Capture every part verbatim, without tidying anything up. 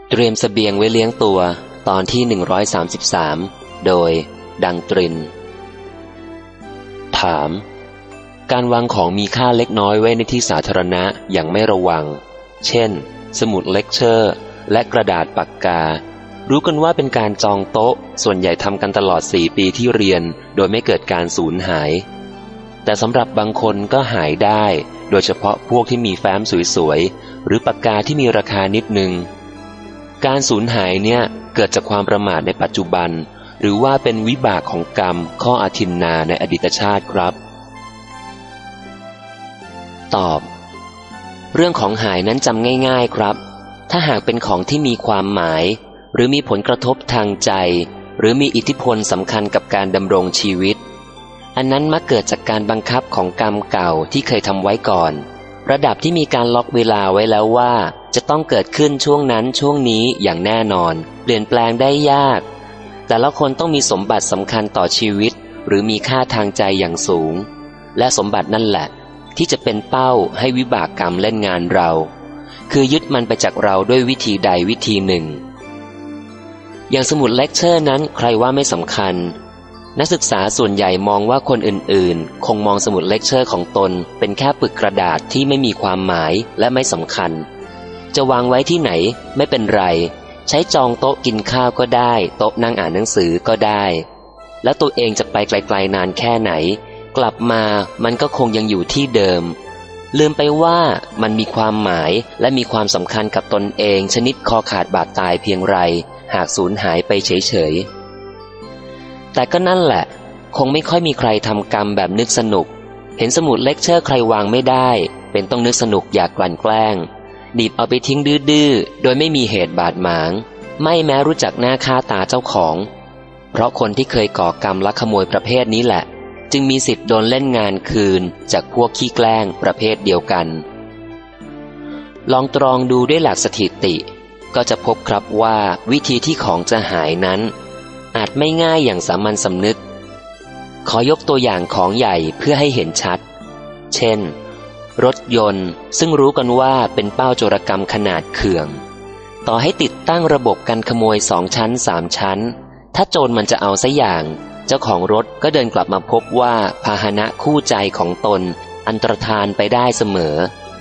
เตรียมเสบียงไว้เลี้ยงตัวตอนที่หนึ่งร้อยสามสิบสามโดยดังตรินถามการวางของมีค่าเล็กน้อยไว้ในที่สาธารณะอย่างไม่ระวังเช่นสมุดเลคเชอร์และกระดาษปากการู้กันว่าเป็นการจองโต๊ะส่วนใหญ่ทำกันตลอดสี่ปีที่เรียนโดยไม่เกิดการสูญหายแต่สำหรับบางคนก็หายได้โดยเฉพาะพวกที่มีแฟ้มสวยๆหรือปากกาที่มีราคานิดนึงการสูญหายเนี่ยเกิดจากความประมาทในปัจจุบันหรือว่าเป็นวิบากของกรรมข้ออาทินนาในอดีตชาติครับตอบเรื่องของหายนั้นจำง่ายๆครับถ้าหากเป็นของที่มีความหมายหรือมีผลกระทบทางใจหรือมีอิทธิพลสำคัญกับการดำรงชีวิตอันนั้นมักเกิดจากการบังคับของกรรมเก่าที่เคยทำไว้ก่อนระดับที่มีการล็อกเวลาไว้แล้วว่าจะต้องเกิดขึ้นช่วงนั้นช่วงนี้อย่างแน่นอนเปลี่ยนแปลงได้ยากแต่ละคนต้องมีสมบัติสำคัญต่อชีวิตหรือมีค่าทางใจอย่างสูงและสมบัตินั่นแหละที่จะเป็นเป้าให้วิบากกรรมเล่นงานเราคือยึดมันไปจากเราด้วยวิธีใดวิธีหนึ่งอย่างสมุดเลคเชอร์นั้นใครว่าไม่สำคัญนักศึกษาส่วนใหญ่มองว่าคนอื่นๆคงมองสมุดเลคเชอร์ของตนเป็นแค่ปึกกระดาษที่ไม่มีความหมายและไม่สำคัญจะวางไว้ที่ไหนไม่เป็นไรใช้จองโต๊ะกินข้าวก็ได้โต๊ะนั่งอ่านหนังสือก็ได้แล้วตัวเองจะไปไกลๆนานแค่ไหนกลับมามันก็คงยังอยู่ที่เดิมลืมไปว่ามันมีความหมายและมีความสำคัญกับตนเองชนิดคอขาดบาดตายเพียงไรหากสูญหายไปเฉยๆแต่ก็นั่นแหละคงไม่ค่อยมีใครทำกรรมแบบนึกสนุกเห็นสมุดเลคเชอร์ใครวางไม่ได้เป็นต้องนึกสนุกอยากกลั่นแกล้งดีบเอาไปทิ้งดื้อๆโดยไม่มีเหตุบาดหมางไม่แม้รู้จักหน้าค่าตาเจ้าของเพราะคนที่เคยก่อกรรมลักขโมยประเภทนี้แหละจึงมีสิทธิ์โดนเล่นงานคืนจากพวกขี้แกล้งประเภทเดียวกันลองตรองดูด้วยหลักสถิติก็จะพบครับว่าวิธีที่ของจะหายนั้นอาจไม่ง่ายอย่างสามัญสำนึกขอยกตัวอย่างของใหญ่เพื่อให้เห็นชัดเช่นรถยนต์ซึ่งรู้กันว่าเป็นเป้าโจรกรรมขนาดเขื่องต่อให้ติดตั้งระบบกันขโมยสองชั้นสามชั้นถ้าโจรมันจะเอาซะอย่างเจ้าของรถก็เดินกลับมาพบว่าพาหนะคู่ใจของตนอันตรธานไปได้เสมอ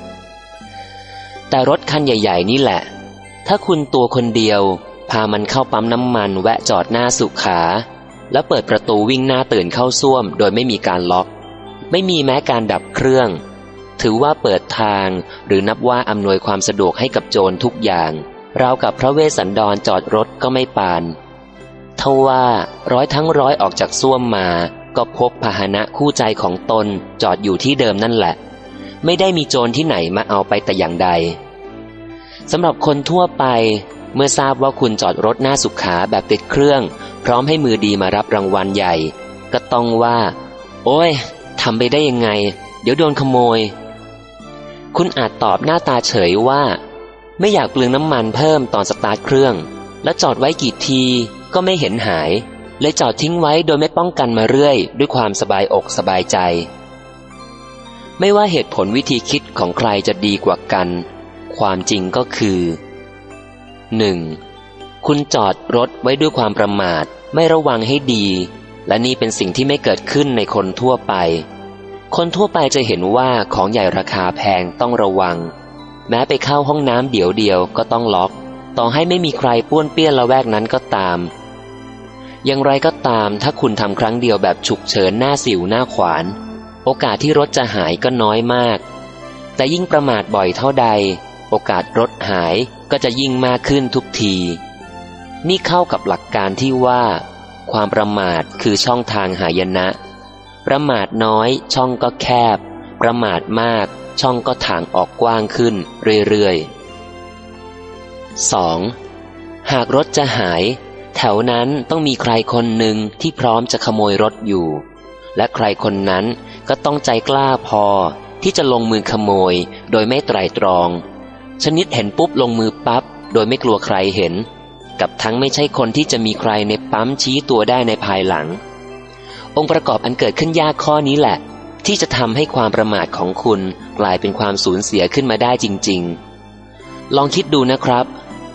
แต่รถคันใหญ่ๆนี่แหละถ้าคุณตัวคนเดียวพามันเข้าปั๊มน้ำมันแวะจอดหน้าสุขาแล้วเปิดประตูวิ่งหน้าตื่นเข้าส้วมโดยไม่มีการล็อกไม่มีแม้การดับเครื่องถือว่าเปิดทางหรือนับว่าอำนวยความสะดวกให้กับโจรทุกอย่างราวกับพระเวสสันดรจอดรถก็ไม่ปานทว่าร้อยทั้งร้อยออกจากส้วมมาก็พบพาหนะคู่ใจของตนจอดอยู่ที่เดิมนั่นแหละไม่ได้มีโจรที่ไหนมาเอาไปแต่อย่างใดสำหรับคนทั่วไปเมื่อทราบว่าคุณจอดรถหน้าสุขาแบบติดเครื่องพร้อมให้มือดีมารับรางวัลใหญ่ก็ต้องว่าโอ้ยทำไปได้ยังไงเดี๋ยวโดนขโมยคุณอาจตอบหน้าตาเฉยว่าไม่อยากเปลืองน้ำมันเพิ่มตอนสตาร์ทเครื่องแล้วจอดไว้กี่ทีก็ไม่เห็นหายเลยจอดทิ้งไว้โดยไม่ป้องกันมาเรื่อยด้วยความสบายอกสบายใจไม่ว่าเหตุผลวิธีคิดของใครจะดีกว่ากันความจริงก็คือ หนึ่ง. คุณจอดรถไว้ด้วยความประมาทไม่ระวังให้ดีและนี่เป็นสิ่งที่ไม่เกิดขึ้นในคนทั่วไปคนทั่วไปจะเห็นว่าของใหญ่ราคาแพงต้องระวังแม้ไปเข้าห้องน้ำเดี๋ยวเดียวก็ต้องล็อกต่อให้ไม่มีใครป้วนเปี้ยนละแวกนั้นก็ตามอย่างไรก็ตามถ้าคุณทำครั้งเดียวแบบฉุกเฉินหน้าสิวหน้าขวานโอกาสที่รถจะหายก็น้อยมากแต่ยิ่งประมาทบ่อยเท่าใดโอกาสรถหายก็จะยิ่งมากขึ้นทุกทีนี่เข้ากับหลักการที่ว่าความประมาทคือช่องทางหายนะประมาทน้อยช่องก็แคบประมาทมากช่องก็ถ่างออกกว้างขึ้นเรื่อยๆ สอง. หากรถจะหายแถวนั้นต้องมีใครคนหนึ่งที่พร้อมจะขโมยรถอยู่และใครคนนั้นก็ต้องใจกล้าพอที่จะลงมือขโมยโดยไม่ไตร่ตรองชนิดเห็นปุ๊บลงมือปั๊บโดยไม่กลัวใครเห็นกับทั้งไม่ใช่คนที่จะมีใครในปั๊มชี้ตัวได้ในภายหลังองค์ประกอบอันเกิดขึ้นยากข้อนี้แหละที่จะทำให้ความประมาทของคุณกลายเป็นความสูญเสียขึ้นมาได้จริงๆลองคิดดูนะครับ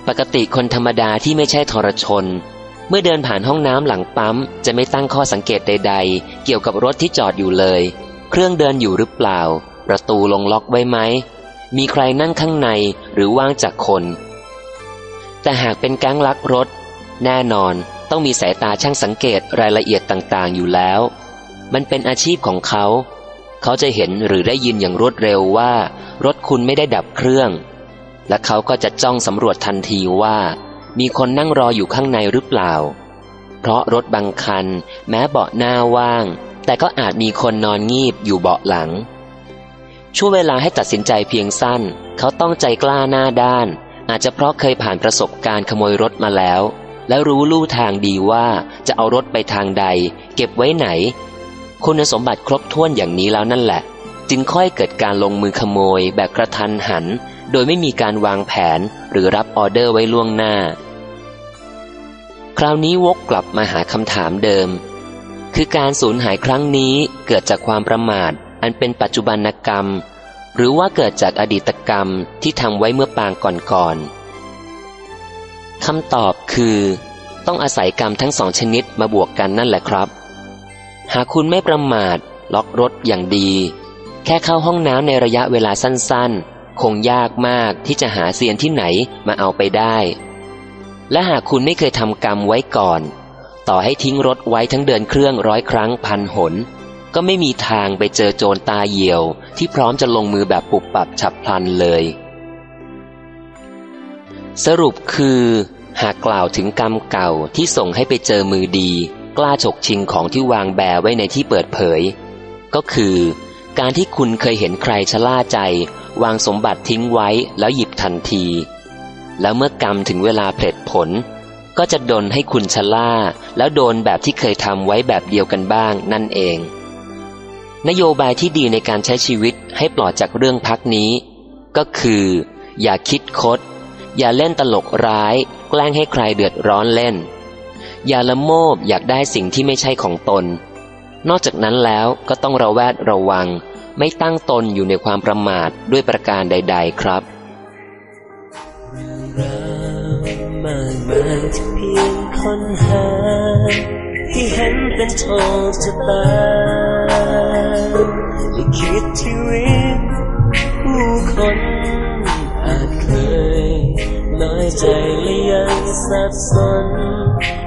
ปกติคนธรรมดาที่ไม่ใช่ทรชนเมื่อเดินผ่านห้องน้ำหลังปั๊มจะไม่ตั้งข้อสังเกตใดๆเกี่ยวกับรถที่จอดอยู่เลยเครื่องเดินอยู่หรือเปล่าประตูลงล็อกไว้ไหมมีใครนั่งข้างในหรือว่างจากคนแต่หากเป็นแก๊งลักรถแน่นอนต้องมีสายตาช่างสังเกตรายละเอียดต่างๆอยู่แล้วมันเป็นอาชีพของเขาเขาจะเห็นหรือได้ยินอย่างรวดเร็วว่ารถคุณไม่ได้ดับเครื่องและเขาก็จะจ้องสำรวจทันทีว่ามีคนนั่งรออยู่ข้างในหรือเปล่าเพราะรถบางคันแม้เบาะหน้าว่างแต่ก็อาจมีคนนอนงีบอยู่เบาะหลังช่วงเวลาให้ตัดสินใจเพียงสั้นเขาต้องใจกล้าหน้าด้านอาจจะเพราะเคยผ่านประสบการณ์ขโมยรถมาแล้วและรู้ลู่ทางดีว่าจะเอารถไปทางใดเก็บไว้ไหนคุณสมบัติครบถ้วนอย่างนี้แล้วนั่นแหละจึงค่อยเกิดการลงมือขโมยแบบกระทันหันโดยไม่มีการวางแผนหรือรับออเดอร์ไว้ล่วงหน้าคราวนี้วกกลับมาหาคำถามเดิมคือการสูญหายครั้งนี้เกิดจากความประมาทอันเป็นปัจจุบันกรรมหรือว่าเกิดจากอดีตกรรมที่ทำไว้เมื่อปางก่อนๆคำตอบคือต้องอาศัยกรรมทั้งสองชนิดมาบวกกันนั่นแหละครับหากคุณไม่ประมาทล็อกรถอย่างดีแค่เข้าห้องน้ำในระยะเวลาสั้นๆคงยากมากที่จะหาเซียนที่ไหนมาเอาไปได้และหากคุณไม่เคยทำกรรมไว้ก่อนต่อให้ทิ้งรถไว้ทั้งเดินเครื่องร้อยครั้งพันหนก็ไม่มีทางไปเจอโจรตาเหี่ยวที่พร้อมจะลงมือแบบปุบปับฉับพลันเลยสรุปคือหากกล่าวถึงกรรมเก่าที่ส่งให้ไปเจอมือดีกล้าฉกชิงของที่วางแบไว้ในที่เปิดเผยก็คือการที่คุณเคยเห็นใครชะล่าใจวางสมบัติทิ้งไว้แล้วหยิบทันทีแล้วเมื่อกรรมถึงเวลาผลิผลก็จะดลให้คุณชะล่าแล้วโดนแบบที่เคยทำไว้แบบเดียวกันบ้างนั่นเองนโยบายที่ดีในการใช้ชีวิตให้ปลอดจากเรื่องพักนี้ก็คืออย่าคิดคดอย่าเล่นตลกร้ายแกล้งให้ใครเดือดร้อนเล่นอย่าละโมบอยากได้สิ่งที่ไม่ใช่ของตนนอกจากนั้นแล้วก็ต้องระแวดระวังไม่ตั้งตนอยู่ในความประมาทด้วยประการใดๆครับเรื่องราวมากมายที่เพียงค้นหาที่เห็นเป็นโชคชะตาได้คิดชีวิตผู้คนอาจเคยน้อยใจและยังสับสน